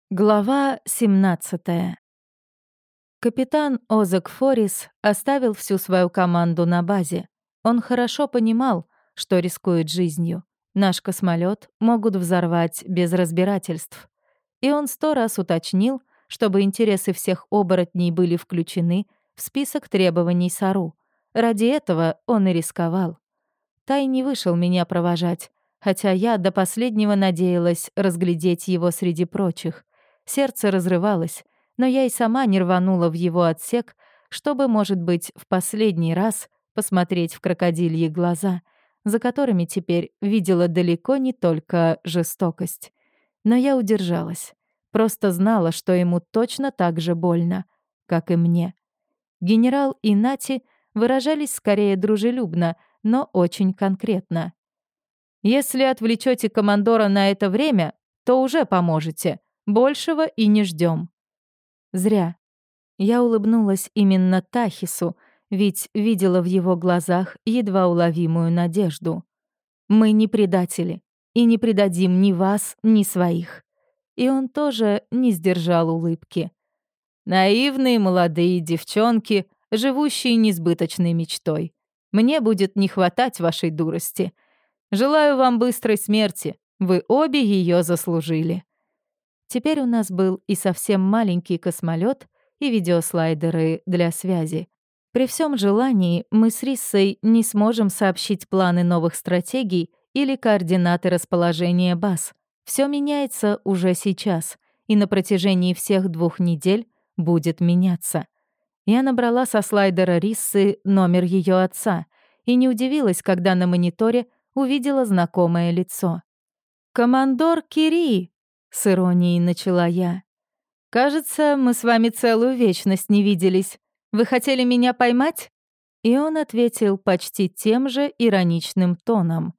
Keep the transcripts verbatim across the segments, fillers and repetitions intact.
Глава семнадцатая. Капитан Озак Форис оставил всю свою команду на базе. Он хорошо понимал, что рискует жизнью. Наш космолет могут взорвать без разбирательств. И он сто раз уточнил, чтобы интересы всех оборотней были включены в список требований Сару. Ради этого он и рисковал. Тай не вышел меня провожать, хотя я до последнего надеялась разглядеть его среди прочих. Сердце разрывалось, но я и сама не рванула в его отсек, чтобы, может быть, в последний раз посмотреть в крокодильи глаза, за которыми теперь видела далеко не только жестокость. Но я удержалась. Просто знала, что ему точно так же больно, как и мне. Генерал и Нати выражались скорее дружелюбно, но очень конкретно. «Если отвлечете командора на это время, то уже поможете. Большего и не ждем. Зря. Я улыбнулась именно Тахису, ведь видела в его глазах едва уловимую надежду. Мы не предатели и не предадим ни вас, ни своих. И он тоже не сдержал улыбки. Наивные молодые девчонки, живущие несбыточной мечтой. Мне будет не хватать вашей дурости. Желаю вам быстрой смерти. Вы обе ее заслужили. Теперь у нас был и совсем маленький космолет, и видеослайдеры для связи. При всем желании мы с Риссой не сможем сообщить планы новых стратегий или координаты расположения баз. Все меняется уже сейчас, и на протяжении всех двух недель будет меняться. Я набрала со слайдера Риссы номер ее отца и не удивилась, когда на мониторе увидела знакомое лицо. «Командор Кири!» — с иронией начала я. «Кажется, мы с вами целую вечность не виделись. Вы хотели меня поймать?» И он ответил почти тем же ироничным тоном.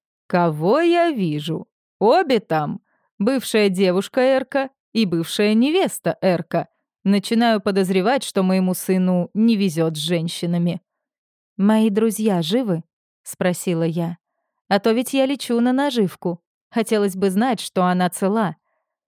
«Кого я вижу? Обе там. Бывшая девушка Эрка и бывшая невеста Эрка. Начинаю подозревать, что моему сыну не везет с женщинами». «Мои друзья живы?» — спросила я. «А то ведь я лечу на наживку. Хотелось бы знать, что она цела».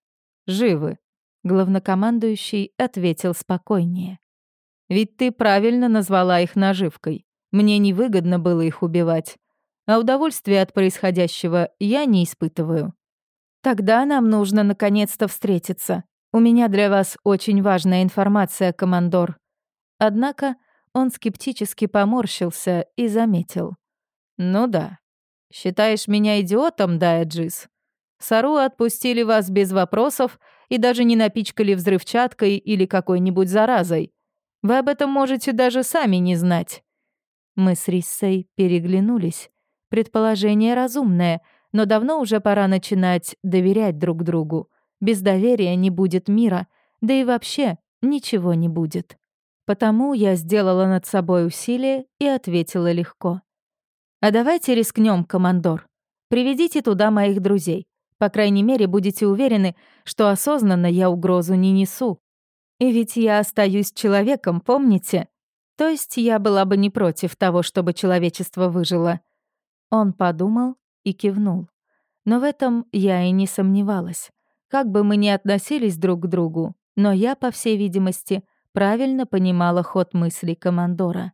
«Живы», — главнокомандующий ответил спокойнее. «Ведь ты правильно назвала их наживкой. Мне невыгодно было их убивать. А удовольствия от происходящего я не испытываю. Тогда нам нужно наконец-то встретиться. У меня для вас очень важная информация, командор». Однако он скептически поморщился и заметил. «Ну да. Считаешь меня идиотом, да, Эджис? Сару отпустили вас без вопросов и даже не напичкали взрывчаткой или какой-нибудь заразой. Вы об этом можете даже сами не знать». Мы с Риссой переглянулись. Предположение разумное, но давно уже пора начинать доверять друг другу. Без доверия не будет мира, да и вообще ничего не будет. Потому я сделала над собой усилие и ответила легко. «А давайте рискнем, командор. Приведите туда моих друзей. По крайней мере, будете уверены, что осознанно я угрозу не несу. И ведь я остаюсь человеком, помните? То есть я была бы не против того, чтобы человечество выжило». Он подумал и кивнул. Но в этом я и не сомневалась. Как бы мы ни относились друг к другу, но я, по всей видимости, правильно понимала ход мыслей командора.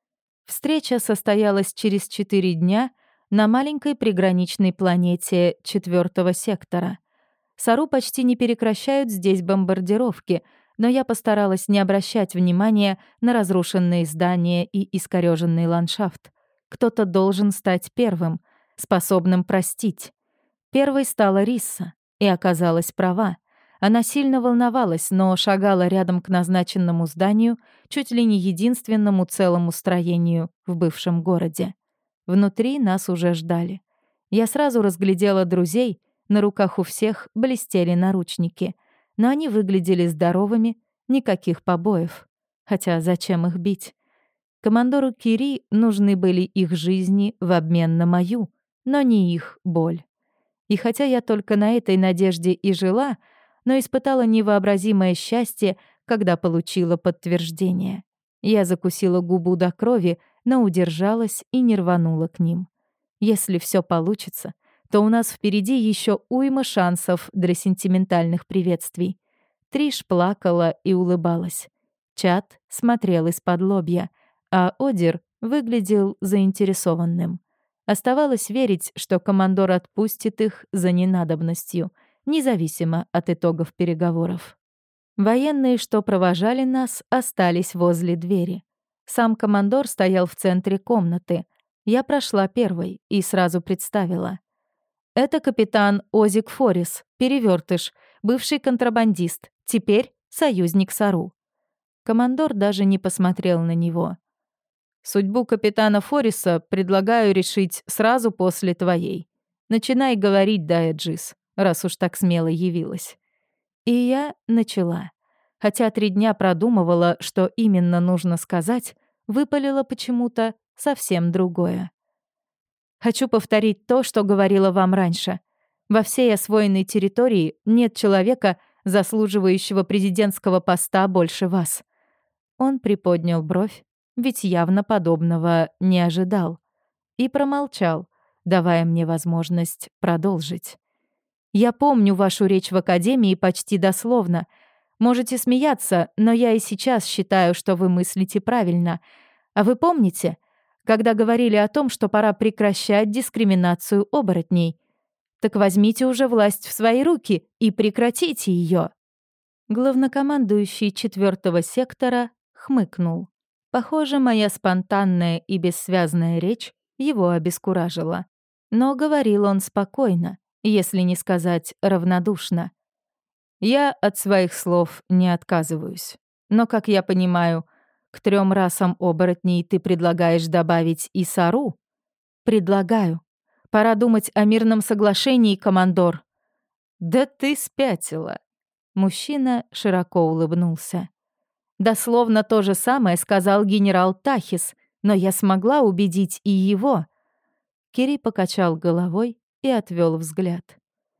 Встреча состоялась через четыре дня на маленькой приграничной планете четвертого сектора. Сару почти не прекращают здесь бомбардировки, но я постаралась не обращать внимания на разрушенные здания и искорёженный ландшафт. Кто-то должен стать первым, способным простить. Первой стала Рисса, и оказалась права. Она сильно волновалась, но шагала рядом к назначенному зданию, чуть ли не единственному целому строению в бывшем городе. Внутри нас уже ждали. Я сразу разглядела друзей, на руках у всех блестели наручники, но они выглядели здоровыми, никаких побоев. Хотя зачем их бить? Командору Кири нужны были их жизни в обмен на мою, но не их боль. И хотя я только на этой надежде и жила, но испытала невообразимое счастье, когда получила подтверждение. Я закусила губу до крови, но удержалась и не рванула к ним. Если все получится, то у нас впереди еще уйма шансов для сентиментальных приветствий. Триш плакала и улыбалась. Чад смотрел из-под лобья, а Одир выглядел заинтересованным. Оставалось верить, что командор отпустит их за ненадобностью, независимо от итогов переговоров. Военные, что провожали нас, остались возле двери. Сам командор стоял в центре комнаты. Я прошла первой и сразу представила. Это капитан Озик Форис, перевертыш, бывший контрабандист, теперь союзник Сару. Командор даже не посмотрел на него. Судьбу капитана Фориса предлагаю решить сразу после твоей. Начинай говорить, Дайджис, раз уж так смело явилась. И я начала. Хотя три дня продумывала, что именно нужно сказать, выпалила почему-то совсем другое. Хочу повторить то, что говорила вам раньше. Во всей освоенной территории нет человека, заслуживающего президентского поста больше вас. Он приподнял бровь, ведь явно подобного не ожидал, и промолчал, давая мне возможность продолжить. Я помню вашу речь в академии почти дословно. Можете смеяться, но я и сейчас считаю, что вы мыслите правильно. А вы помните, когда говорили о том, что пора прекращать дискриминацию оборотней? Так возьмите уже власть в свои руки и прекратите ее. Главнокомандующий четвертого сектора хмыкнул. Похоже, моя спонтанная и бессвязная речь его обескуражила. Но говорил он спокойно, если не сказать равнодушно. Я от своих слов не отказываюсь. Но, как я понимаю, к трем расам оборотней ты предлагаешь добавить и Сару? Предлагаю. Пора думать о мирном соглашении, командор. Да ты спятила. Мужчина широко улыбнулся. Дословно то же самое сказал генерал Тахис, но я смогла убедить и его. Кири покачал головой и отвел взгляд.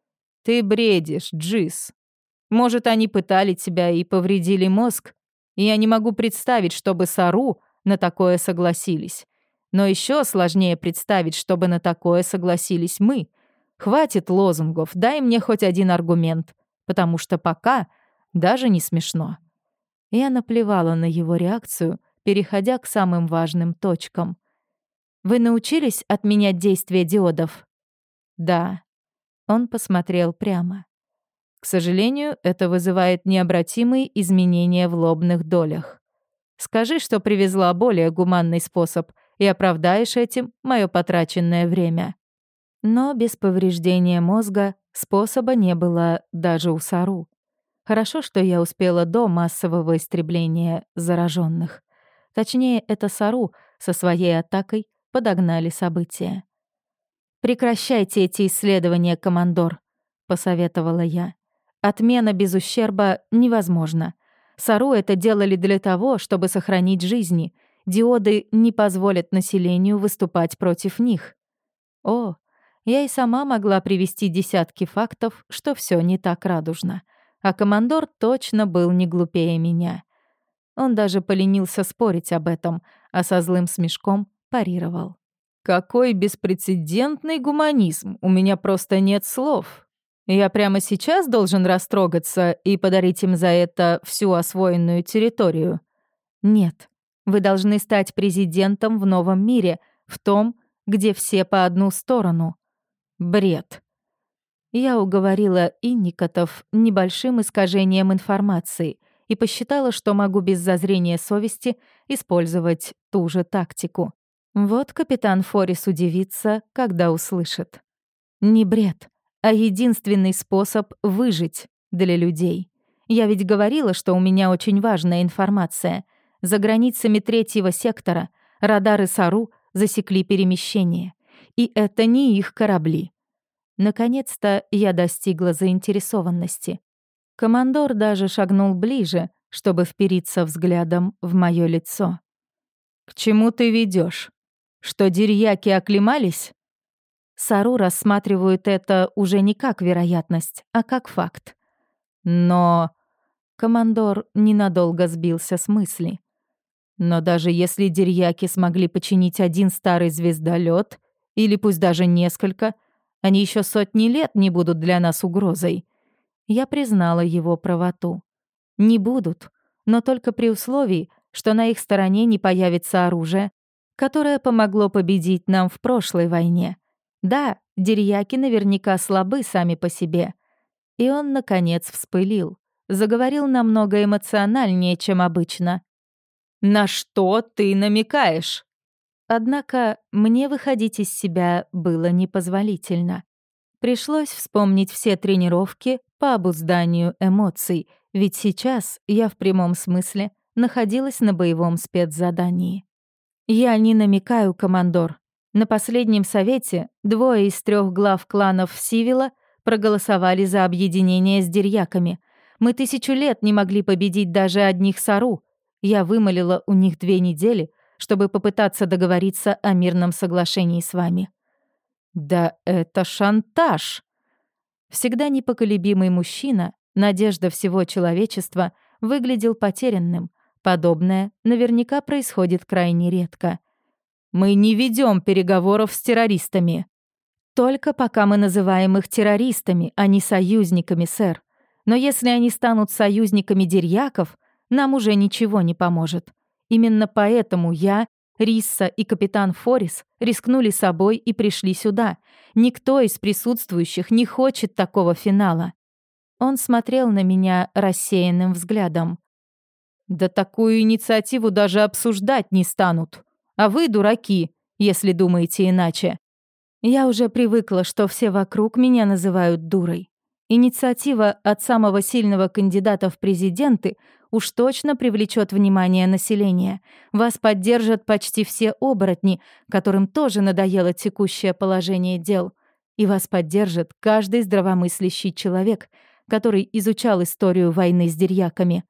Ты бредишь, Джис. Может, они пытали тебя и повредили мозг? Я не могу представить, чтобы Сару на такое согласились. Но еще сложнее представить, чтобы на такое согласились мы. Хватит лозунгов, дай мне хоть один аргумент, потому что пока даже не смешно. Я наплевала на его реакцию, переходя к самым важным точкам. Вы научились отменять действие диодов? Да. Он посмотрел прямо. К сожалению, это вызывает необратимые изменения в лобных долях. Скажи, что привезла более гуманный способ, и оправдаешь этим мое потраченное время. Но без повреждения мозга способа не было даже у Сару. Хорошо, что я успела до массового истребления зараженных. Точнее, это Сару со своей атакой подогнали события. «Прекращайте эти исследования, командор», — посоветовала я. «Отмена без ущерба невозможна. Сару это делали для того, чтобы сохранить жизни. Диоды не позволят населению выступать против них». О, я и сама могла привести десятки фактов, что все не так радужно. А командор точно был не глупее меня. Он даже поленился спорить об этом, а со злым смешком парировал. «Какой беспрецедентный гуманизм! У меня просто нет слов. Я прямо сейчас должен растрогаться и подарить им за это всю освоенную территорию? Нет. Вы должны стать президентом в новом мире, в том, где все по одну сторону. Бред». Я уговорила инникотов небольшим искажением информации и посчитала, что могу без зазрения совести использовать ту же тактику. Вот капитан Форис удивится, когда услышит. Не бред, а единственный способ выжить для людей. Я ведь говорила, что у меня очень важная информация. За границами третьего сектора радары Сару засекли перемещение. И это не их корабли. Наконец-то я достигла заинтересованности. Командор даже шагнул ближе, чтобы впериться взглядом в моё лицо. «К чему ты ведёшь? Что дерьяки оклемались?» Сару рассматривают это уже не как вероятность, а как факт. Но... Командор ненадолго сбился с мысли. Но даже если дерьяки смогли починить один старый звездолёт, или пусть даже несколько, Они еще сотни лет не будут для нас угрозой». Я признала его правоту. Не будут, но только при условии, что на их стороне не появится оружие, которое помогло победить нам в прошлой войне. Да, дерьяки наверняка слабы сами по себе. И он, наконец, вспылил. Заговорил намного эмоциональнее, чем обычно. «На что ты намекаешь?» Однако мне выходить из себя было непозволительно. Пришлось вспомнить все тренировки по обузданию эмоций, ведь сейчас я в прямом смысле находилась на боевом спецзадании. «Я не намекаю, командор. На последнем совете двое из трех глав кланов Сивила проголосовали за объединение с дерьяками. Мы тысячу лет не могли победить даже одних Сару. Я вымолила у них две недели, чтобы попытаться договориться о мирном соглашении с вами». «Да это шантаж!» Всегда непоколебимый мужчина, надежда всего человечества, выглядел потерянным. Подобное наверняка происходит крайне редко. «Мы не ведем переговоров с террористами». «Только пока мы называем их террористами, а не союзниками, сэр. Но если они станут союзниками дерьяков, нам уже ничего не поможет. Именно поэтому я, Рисса и капитан Форис рискнули собой и пришли сюда. Никто из присутствующих не хочет такого финала». Он смотрел на меня рассеянным взглядом. «Да такую инициативу даже обсуждать не станут. А вы дураки, если думаете иначе». Я уже привыкла, что все вокруг меня называют дурой. Инициатива от самого сильного кандидата в президенты уж точно привлечет внимание населения. Вас поддержат почти все оборотни, которым тоже надоело текущее положение дел. И вас поддержит каждый здравомыслящий человек, который изучал историю войны с дерьяками.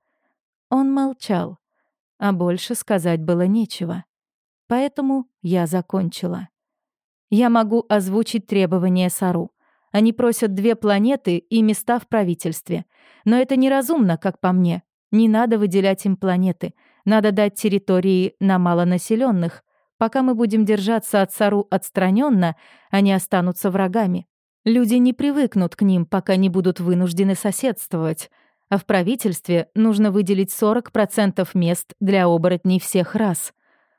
Он молчал, а больше сказать было нечего. Поэтому я закончила. Я могу озвучить требования Сару. Они просят две планеты и места в правительстве. Но это неразумно, как по мне. Не надо выделять им планеты. Надо дать территории на малонаселенных. Пока мы будем держаться от Сару отстраненно, они останутся врагами. Люди не привыкнут к ним, пока не будут вынуждены соседствовать. А в правительстве нужно выделить сорок процентов мест для оборотней всех рас.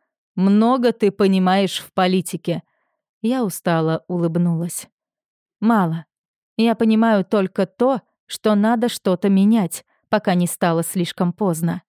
«Много ты понимаешь в политике». Я устало улыбнулась. «Мало. Я понимаю только то, что надо что-то менять, пока не стало слишком поздно».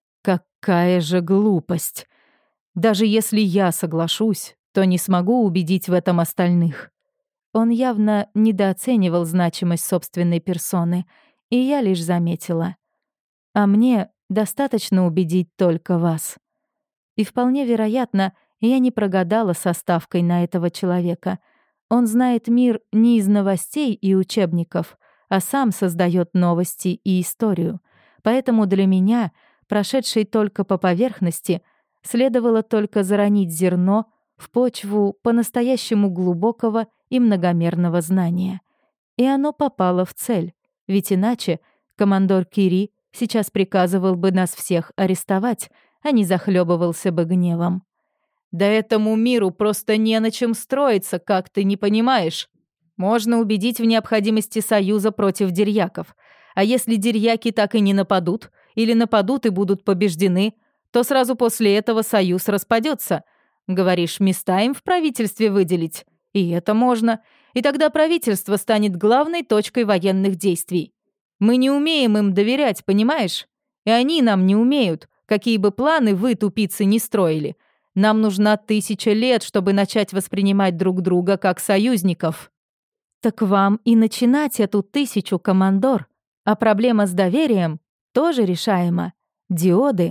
«Какая же глупость! Даже если я соглашусь, то не смогу убедить в этом остальных». Он явно недооценивал значимость собственной персоны, и я лишь заметила. «А мне достаточно убедить только вас». И вполне вероятно, я не прогадала со ставкой на этого человека. Он знает мир не из новостей и учебников, а сам создает новости и историю. Поэтому для меня, прошедшей только по поверхности, следовало только заронить зерно в почву по-настоящему глубокого и многомерного знания. И оно попало в цель, ведь иначе командор Кири сейчас приказывал бы нас всех арестовать, а не захлебывался бы гневом. «Да этому миру просто не на чем строиться, как ты не понимаешь. Можно убедить в необходимости союза против дерьяков. А если дерьяки так и не нападут, или нападут и будут побеждены, то сразу после этого союз распадется. Говоришь, места им в правительстве выделить? И это можно. И тогда правительство станет главной точкой военных действий. Мы не умеем им доверять, понимаешь? И они нам не умеют, какие бы планы вы, тупицы, не строили. Нам нужна тысяча лет, чтобы начать воспринимать друг друга как союзников». «Так вам и начинать эту тысячу, командор. А проблема с доверием тоже решаема. Диоды».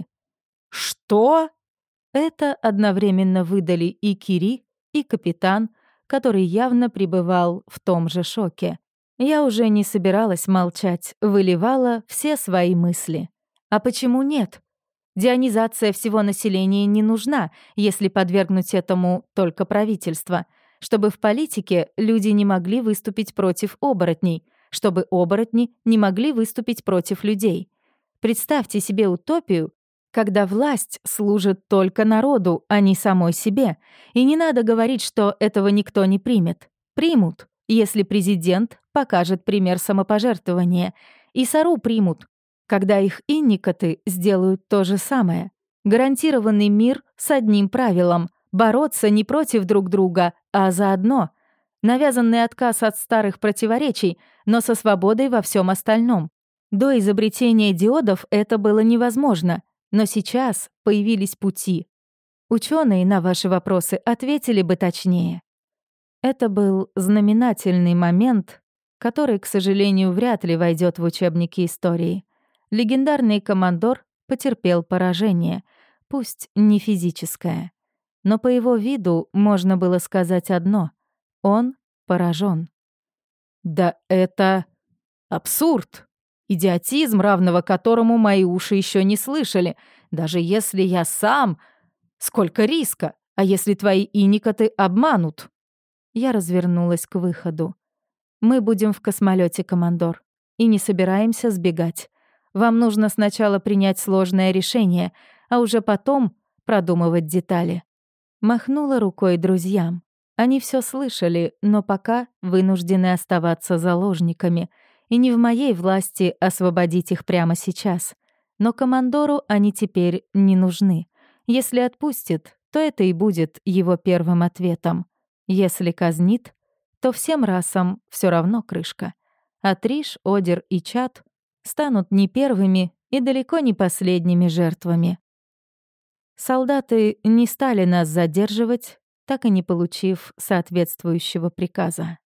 «Что?» Это одновременно выдали и Кири, и капитан, который явно пребывал в том же шоке. Я уже не собиралась молчать, выливала все свои мысли. А почему нет? Дионизация всего населения не нужна, если подвергнуть этому только правительство. Чтобы в политике люди не могли выступить против оборотней, чтобы оборотни не могли выступить против людей. Представьте себе утопию, когда власть служит только народу, а не самой себе. И не надо говорить, что этого никто не примет. Примут. если президент покажет пример самопожертвования, и Сару примут, когда их инникоты сделают то же самое. Гарантированный мир с одним правилом — бороться не против друг друга, а заодно. Навязанный отказ от старых противоречий, но со свободой во всем остальном. До изобретения диодов это было невозможно, но сейчас появились пути. Ученые на ваши вопросы ответили бы точнее. Это был знаменательный момент, который, к сожалению, вряд ли войдет в учебники истории. Легендарный командор потерпел поражение, пусть не физическое. Но по его виду можно было сказать одно — он поражен. «Да это абсурд! Идиотизм, равного которому мои уши еще не слышали. Даже если я сам... Сколько риска! А если твои иникоты обманут?» Я развернулась к выходу. «Мы будем в космолете, командор, и не собираемся сбегать. Вам нужно сначала принять сложное решение, а уже потом продумывать детали». Махнула рукой друзьям. Они все слышали, но пока вынуждены оставаться заложниками, и не в моей власти освободить их прямо сейчас. Но командору они теперь не нужны. Если отпустит, то это и будет его первым ответом. Если казнит, то всем расам все равно крышка. А Триш, Одер и Чад станут не первыми и далеко не последними жертвами. Солдаты не стали нас задерживать, так и не получив соответствующего приказа.